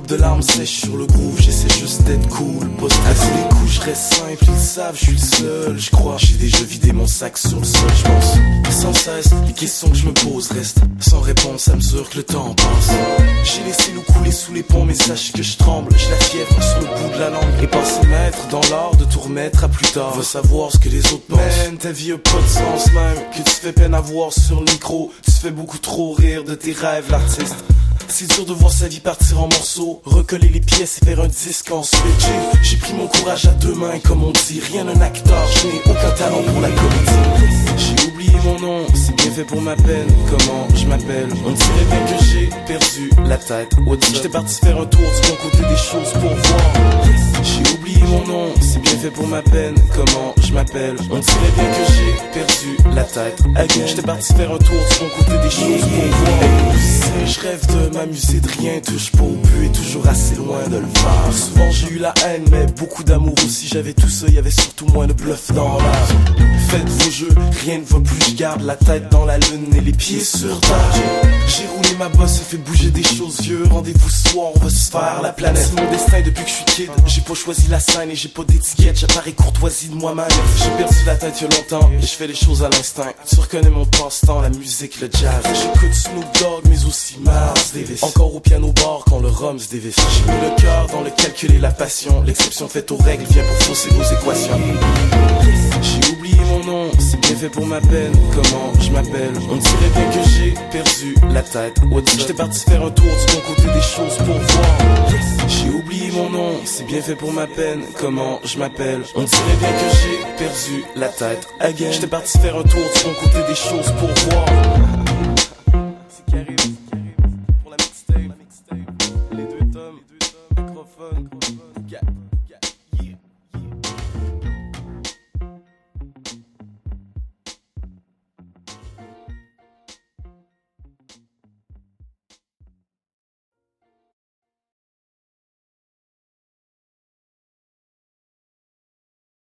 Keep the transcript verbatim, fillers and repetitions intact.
de larmes sèches sur le groove, j'essaie juste d'être cool. Poste à tous les coups, je reste simple, ils savent, je suis le seul, je crois. J'ai déjà vidé mon sac sur le sol, je pense. Sans cesse, les questions que je me pose restent sans réponse à mesure que le temps passe. J'ai laissé l'eau couler sous les ponts, mais sache que je tremble. J'ai la fièvre sur le bout de la langue et passer maître dans l'art de tout remettre à plus tard. Veux savoir ce que les autres pensent. Man, ta vie a pas de sens même, que tu fais peine à voir sur le micro. Tu fais beaucoup trop rire de tes rêves, l'artiste. C'est dur de voir sa vie partir en morceaux, recoller les pièces et faire un disque ensuite. J'ai, j'ai pris mon courage à deux mains comme on dit. Rien d'un acteur, je n'ai aucun talent pour la comédie. J'ai oublié mon nom, c'est bien fait pour ma peine. Comment je m'appelle? On dirait bien que j'ai perdu la tête. J'étais parti faire un tour du bon côté des choses pour voir. J'ai oublié mon nom, c'est bien fait pour ma peine. Comment je m'appelle? On dirait bien que j'ai perdu la tête. J'étais parti faire un tour du bon côté des choses pour voir. Je rêve de m'amuser, de rien touche pas au but et toujours assez loin de le faire. Souvent j'ai eu la haine mais beaucoup d'amour aussi. J'avais tout ça, y'avait surtout moins de bluff dans l'air. Faites vos jeux, rien ne va plus. Je garde la tête dans la lune et les pieds sur terre. J'ai roulé ma bosse et fait bouger des choses vieux. Rendez-vous ce soir, on va se faire la planète. C'est mon destin depuis que je suis kid. J'ai pas choisi la scène et j'ai pas d'étiquette. J'apparais courtoisie de moi-même. J'ai perdu la tête il y a longtemps et je fais les choses à l'instinct. Tu reconnais mon passe-temps, la musique, le jazz. J'écoute Snoop Dogg mais aussi Miles Davis. Encore au piano bar quand le rhum se dévisse. J'ai mis le cœur dans le calcul et la passion. L'exception faite aux règles vient pour fausser vos équations. J'ai oublié mon nom, c'est bien fait pour ma peine. Comment je m'appelle? On dirait bien que j'ai perdu la tête. J'étais parti faire un tour du bon côté des choses pour voir. J'ai oublié mon nom, c'est bien fait pour ma peine. Comment je m'appelle? On dirait bien que j'ai perdu la tête. J'étais parti faire un tour du bon côté des choses pour voir. C'est carré, pour la mixtape, les deux tomes, microphone.